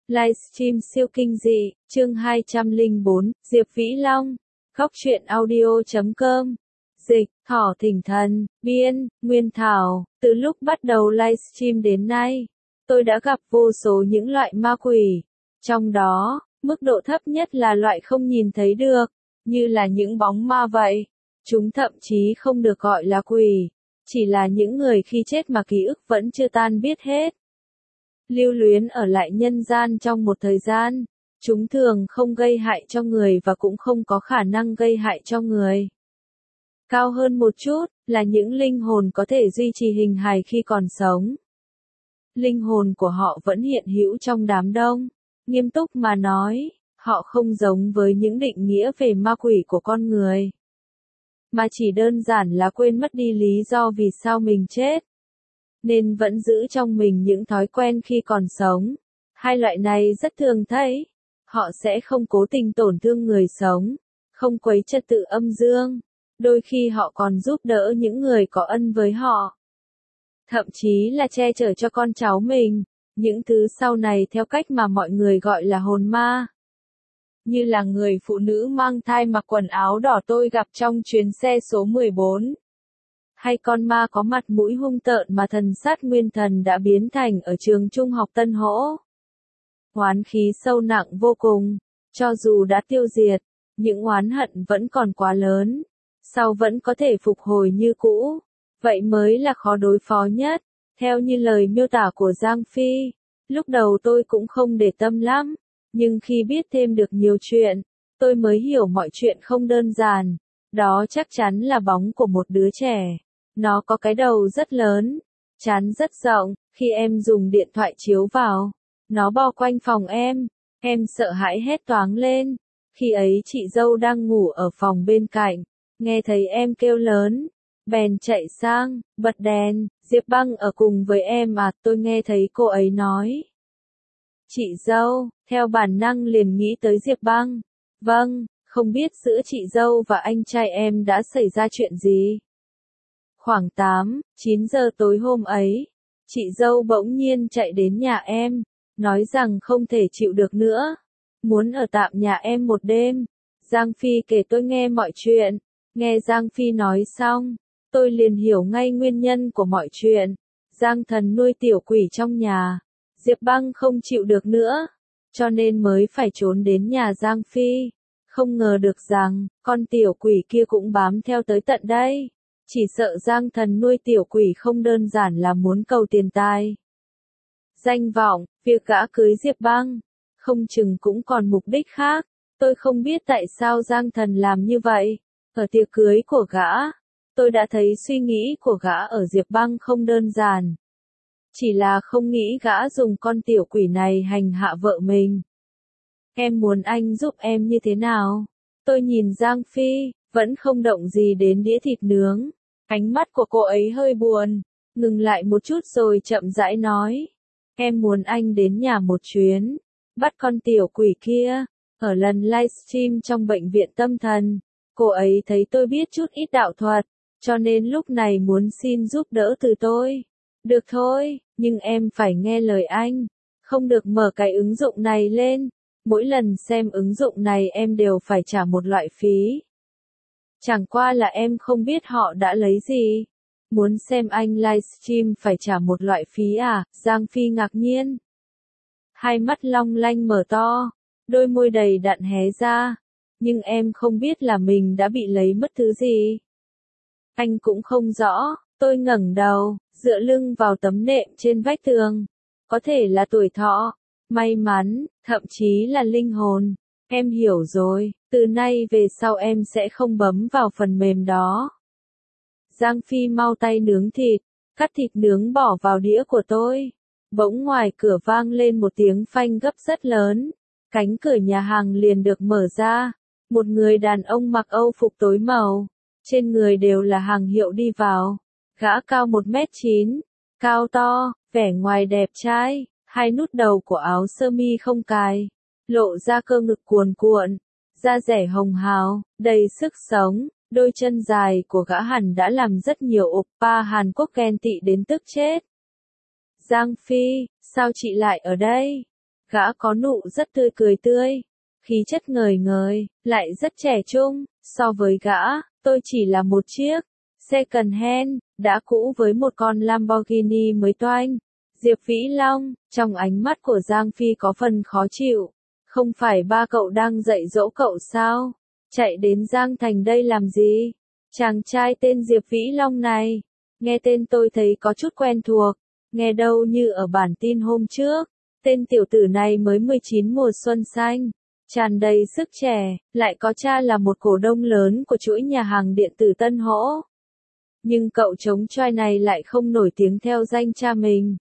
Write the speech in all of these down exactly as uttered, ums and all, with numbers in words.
Livestream siêu kinh dị, chương hai trăm lẻ bốn, Diệp Vĩ Long, Góc truyện audio chấm com, dịch, Thỏ Thỉnh Thần, biên, Nguyên Thảo. Từ lúc bắt đầu livestream đến nay, tôi đã gặp vô số những loại ma quỷ. Trong đó, mức độ thấp nhất là loại không nhìn thấy được, như là những bóng ma vậy. Chúng thậm chí không được gọi là quỷ, chỉ là những người khi chết mà ký ức vẫn chưa tan biết hết. Lưu luyến ở lại nhân gian trong một thời gian, chúng thường không gây hại cho người và cũng không có khả năng gây hại cho người. Cao hơn một chút, là những linh hồn có thể duy trì hình hài khi còn sống. Linh hồn của họ vẫn hiện hữu trong đám đông. Nghiêm túc mà nói, họ không giống với những định nghĩa về ma quỷ của con người, mà chỉ đơn giản là quên mất đi lý do vì sao mình chết, nên vẫn giữ trong mình những thói quen khi còn sống. Hai loại này rất thường thấy. Họ sẽ không cố tình tổn thương người sống, không quấy trật tự âm dương. Đôi khi họ còn giúp đỡ những người có ân với họ. Thậm chí là che chở cho con cháu mình. Những thứ sau này theo cách mà mọi người gọi là hồn ma. Như là người phụ nữ mang thai mặc quần áo đỏ tôi gặp trong chuyến xe số mười bốn. Hay con ma có mặt mũi hung tợn mà thần sát nguyên thần đã biến thành ở trường trung học Tân Hỗ. Oán khí sâu nặng vô cùng, cho dù đã tiêu diệt, những oán hận vẫn còn quá lớn, sau vẫn có thể phục hồi như cũ, vậy mới là khó đối phó nhất. Theo như lời miêu tả của Giang Phi, lúc đầu tôi cũng không để tâm lắm, nhưng khi biết thêm được nhiều chuyện, tôi mới hiểu mọi chuyện không đơn giản. Đó chắc chắn là bóng của một đứa trẻ. Nó có cái đầu rất lớn, trán rất rộng. Khi em dùng điện thoại chiếu vào, nó bao quanh phòng em. Em sợ hãi hét toáng lên. Khi ấy chị dâu đang ngủ ở phòng bên cạnh, nghe thấy em kêu lớn, bèn chạy sang, bật đèn. Diệp Băng ở cùng với em à? Tôi nghe thấy cô ấy nói chị dâu, theo bản năng liền nghĩ tới Diệp Băng. Vâng, không biết giữa chị dâu và anh trai em đã xảy ra chuyện gì? Khoảng tám, chín giờ tối hôm ấy, chị dâu bỗng nhiên chạy đến nhà em, nói rằng không thể chịu được nữa, muốn ở tạm nhà em một đêm. Giang Phi kể tôi nghe mọi chuyện. Nghe Giang Phi nói xong, tôi liền hiểu ngay nguyên nhân của mọi chuyện. Giang Thần nuôi tiểu quỷ trong nhà. Diệp Băng không chịu được nữa, cho nên mới phải trốn đến nhà Giang Phi. Không ngờ được rằng, con tiểu quỷ kia cũng bám theo tới tận đây. Chỉ sợ Giang Thần nuôi tiểu quỷ không đơn giản là muốn cầu tiền tài, danh vọng. Việc gã cưới Diệp Băng, không chừng cũng còn mục đích khác. Tôi không biết tại sao Giang Thần làm như vậy. Ở tiệc cưới của gã, tôi đã thấy suy nghĩ của gã ở Diệp Băng không đơn giản. Chỉ là không nghĩ gã dùng con tiểu quỷ này hành hạ vợ mình. Em muốn anh giúp em như thế nào? Tôi nhìn Giang Phi, vẫn không động gì đến đĩa thịt nướng. Ánh mắt của cô ấy hơi buồn, ngừng lại một chút rồi chậm rãi nói. Em muốn anh đến nhà một chuyến, bắt con tiểu quỷ kia. Ở lần livestream trong bệnh viện tâm thần, cô ấy thấy tôi biết chút ít đạo thuật, cho nên lúc này muốn xin giúp đỡ từ tôi. Được thôi, nhưng em phải nghe lời anh. Không được mở cái ứng dụng này lên. Mỗi lần xem ứng dụng này em đều phải trả một loại phí. Chẳng qua là em không biết họ đã lấy gì. Muốn xem anh livestream phải trả một loại phí à? Giang Phi ngạc nhiên. Hai mắt long lanh mở to, đôi môi đầy đặn hé ra. Nhưng em không biết là mình đã bị lấy mất thứ gì. Anh cũng không rõ. Tôi ngẩng đầu, dựa lưng vào tấm nệm trên vách tường. Có thể là tuổi thọ, may mắn, thậm chí là linh hồn. Em hiểu rồi, từ nay về sau em sẽ không bấm vào phần mềm đó. Giang Phi mau tay nướng thịt, cắt thịt nướng bỏ vào đĩa của tôi. Bỗng ngoài cửa vang lên một tiếng phanh gấp rất lớn. Cánh cửa nhà hàng liền được mở ra. Một người đàn ông mặc âu phục tối màu, trên người đều là hàng hiệu đi vào. Gã cao một mét chín, cao to, vẻ ngoài đẹp trai, hai nút đầu của áo sơ mi không cài, lộ ra cơ ngực cuồn cuộn, da dẻ hồng hào, đầy sức sống. Đôi chân dài của gã hẳn đã làm rất nhiều oppa Hàn Quốc ghen tị đến tức chết. Giang Phi, sao chị lại ở đây? Gã có nụ rất tươi cười tươi, khí chất ngời ngời, lại rất trẻ trung. So với gã, tôi chỉ là một chiếc second hand, đã cũ với một con Lamborghini mới toanh. Diệp Vĩ Long, trong ánh mắt của Giang Phi có phần khó chịu. Không phải ba cậu đang dạy dỗ cậu sao? Chạy đến Giang Thành đây làm gì? Chàng trai tên Diệp Vĩ Long này, nghe tên tôi thấy có chút quen thuộc, nghe đâu như ở bản tin hôm trước. Tên tiểu tử này mới mười chín mùa xuân xanh, tràn đầy sức trẻ, lại có cha là một cổ đông lớn của chuỗi nhà hàng điện tử Tân Hỗ. Nhưng cậu trống choai này lại không nổi tiếng theo danh cha mình,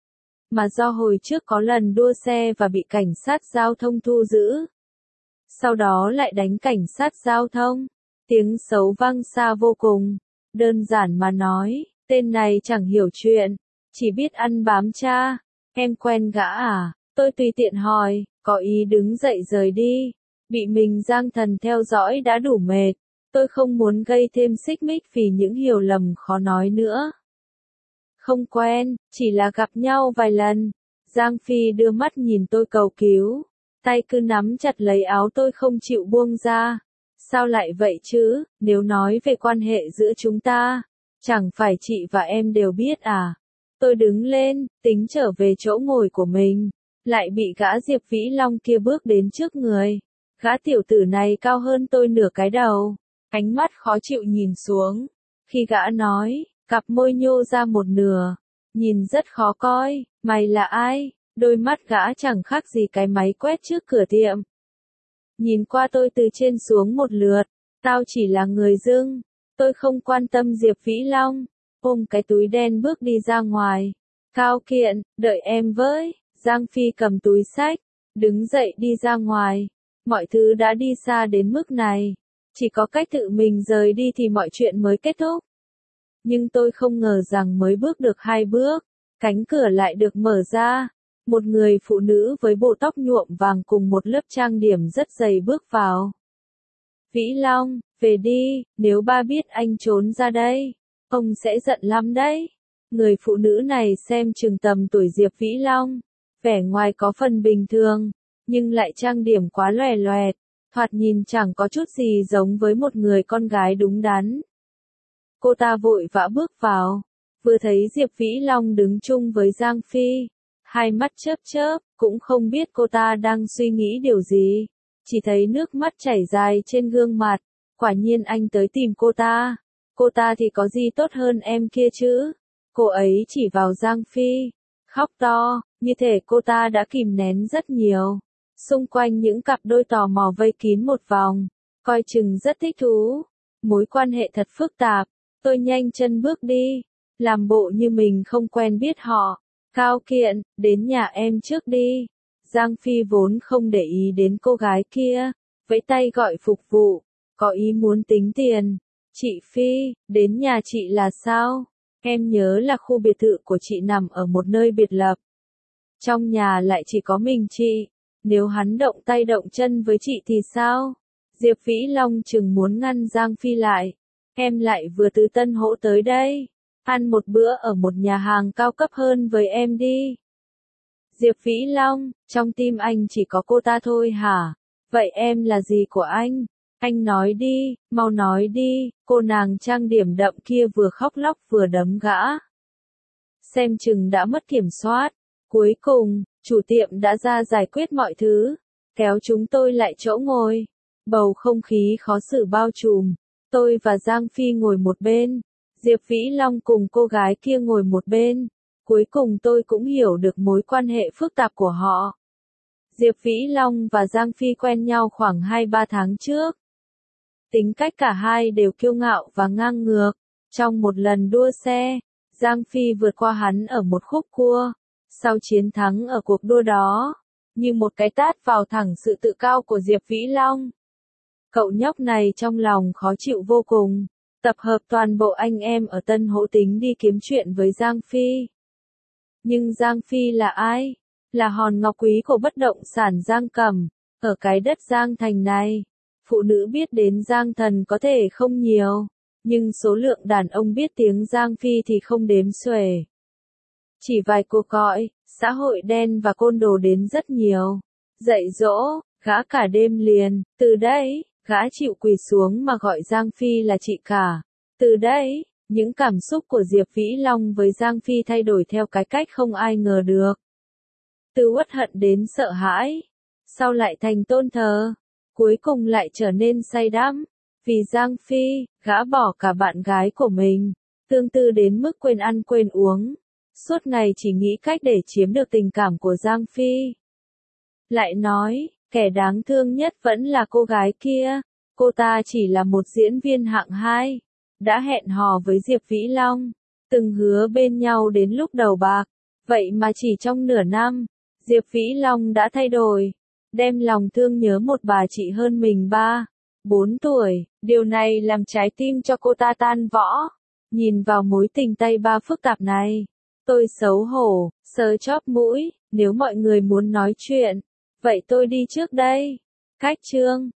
mà do hồi trước có lần đua xe và bị cảnh sát giao thông thu giữ. Sau đó lại đánh cảnh sát giao thông, tiếng xấu vang xa vô cùng. Đơn giản mà nói, tên này chẳng hiểu chuyện, chỉ biết ăn bám cha. Em quen gã à? Tôi tùy tiện hỏi, có ý đứng dậy rời đi. Bị mình Giang Thần theo dõi đã đủ mệt. Tôi không muốn gây thêm xích mích vì những hiểu lầm khó nói nữa. Không quen, chỉ là gặp nhau vài lần. Giang Phi đưa mắt nhìn tôi cầu cứu, tay cứ nắm chặt lấy áo tôi không chịu buông ra. Sao lại vậy chứ, nếu nói về quan hệ giữa chúng ta, chẳng phải chị và em đều biết à? Tôi đứng lên, tính trở về chỗ ngồi của mình, lại bị gã Diệp Vĩ Long kia bước đến trước người. Gã tiểu tử này cao hơn tôi nửa cái đầu, ánh mắt khó chịu nhìn xuống. Khi gã nói, cặp môi nhô ra một nửa, nhìn rất khó coi. Mày là ai? Đôi mắt gã chẳng khác gì cái máy quét trước cửa tiệm. Nhìn qua tôi từ trên xuống một lượt, tao chỉ là người dưng. Tôi không quan tâm Diệp Vĩ Long, ôm cái túi đen bước đi ra ngoài. Cao Kiện, đợi em với. Giang Phi cầm túi xách, đứng dậy đi ra ngoài. Mọi thứ đã đi xa đến mức này, chỉ có cách tự mình rời đi thì mọi chuyện mới kết thúc. Nhưng tôi không ngờ rằng mới bước được hai bước, cánh cửa lại được mở ra. Một người phụ nữ với bộ tóc nhuộm vàng cùng một lớp trang điểm rất dày bước vào. Vĩ Long, về đi, nếu ba biết anh trốn ra đây, ông sẽ giận lắm đấy. Người phụ nữ này xem chừng tầm tuổi Diệp Vĩ Long, vẻ ngoài có phần bình thường, nhưng lại trang điểm quá lòe loẹt, thoạt nhìn chẳng có chút gì giống với một người con gái đúng đắn. Cô ta vội vã bước vào, vừa thấy Diệp Vĩ Long đứng chung với Giang Phi, hai mắt chớp chớp, cũng không biết cô ta đang suy nghĩ điều gì, chỉ thấy nước mắt chảy dài trên gương mặt. Quả nhiên anh tới tìm cô ta, cô ta thì có gì tốt hơn em kia chứ? Cô ấy chỉ vào Giang Phi, khóc to, như thể cô ta đã kìm nén rất nhiều. Xung quanh những cặp đôi tò mò vây kín một vòng, coi chừng rất thích thú. Mối quan hệ thật phức tạp. Tôi nhanh chân bước đi, làm bộ như mình không quen biết họ. Cao Kiện, đến nhà em trước đi. Giang Phi vốn không để ý đến cô gái kia, vẫy tay gọi phục vụ, có ý muốn tính tiền. Chị Phi, đến nhà chị là sao? Em nhớ là khu biệt thự của chị nằm ở một nơi biệt lập. Trong nhà lại chỉ có mình chị, nếu hắn động tay động chân với chị thì sao? Diệp Vĩ Long chừng muốn ngăn Giang Phi lại. Em lại vừa từ Tân Hỗ tới đây, ăn một bữa ở một nhà hàng cao cấp hơn với em đi. Diệp Vĩ Long, trong tim anh chỉ có cô ta thôi hả? Vậy em là gì của anh? Anh nói đi, mau nói đi. Cô nàng trang điểm đậm kia vừa khóc lóc vừa đấm gã. Xem chừng đã mất kiểm soát. Cuối cùng, chủ tiệm đã ra giải quyết mọi thứ, kéo chúng tôi lại chỗ ngồi. Bầu không khí khó xử bao trùm. Tôi và Giang Phi ngồi một bên, Diệp Vĩ Long cùng cô gái kia ngồi một bên. Cuối cùng tôi cũng hiểu được mối quan hệ phức tạp của họ. Diệp Vĩ Long và Giang Phi quen nhau khoảng hai ba tháng trước. Tính cách cả hai đều kiêu ngạo và ngang ngược. Trong một lần đua xe, Giang Phi vượt qua hắn ở một khúc cua. Sau chiến thắng ở cuộc đua đó, như một cái tát vào thẳng sự tự cao của Diệp Vĩ Long. Cậu nhóc này trong lòng khó chịu vô cùng, tập hợp toàn bộ anh em ở Tân Hỗ tính đi kiếm chuyện với Giang Phi. Nhưng Giang Phi là ai? Là hòn ngọc quý của bất động sản Giang Cẩm, ở cái đất Giang Thành này. Phụ nữ biết đến Giang Thần có thể không nhiều, nhưng số lượng đàn ông biết tiếng Giang Phi thì không đếm xuể. Chỉ vài cuộc gọi, xã hội đen và côn đồ đến rất nhiều. Dạy dỗ, gã cả đêm liền, từ đây, gã chịu quỳ xuống mà gọi Giang Phi là chị cả. Từ đây, những cảm xúc của Diệp Vĩ Long với Giang Phi thay đổi theo cái cách không ai ngờ được. Từ uất hận đến sợ hãi, sau lại thành tôn thờ, cuối cùng lại trở nên say đắm. Vì Giang Phi, gã bỏ cả bạn gái của mình, tương tư đến mức quên ăn quên uống, suốt ngày chỉ nghĩ cách để chiếm được tình cảm của Giang Phi. Lại nói, kẻ đáng thương nhất vẫn là cô gái kia, cô ta chỉ là một diễn viên hạng hai, đã hẹn hò với Diệp Vĩ Long, từng hứa bên nhau đến lúc đầu bạc, vậy mà chỉ trong nửa năm, Diệp Vĩ Long đã thay đổi, đem lòng thương nhớ một bà chị hơn mình ba, bốn tuổi, điều này làm trái tim cho cô ta tan vỡ. Nhìn vào mối tình tay ba phức tạp này, tôi xấu hổ, sờ chóp mũi, nếu mọi người muốn nói chuyện, vậy tôi đi trước đây. Cách chương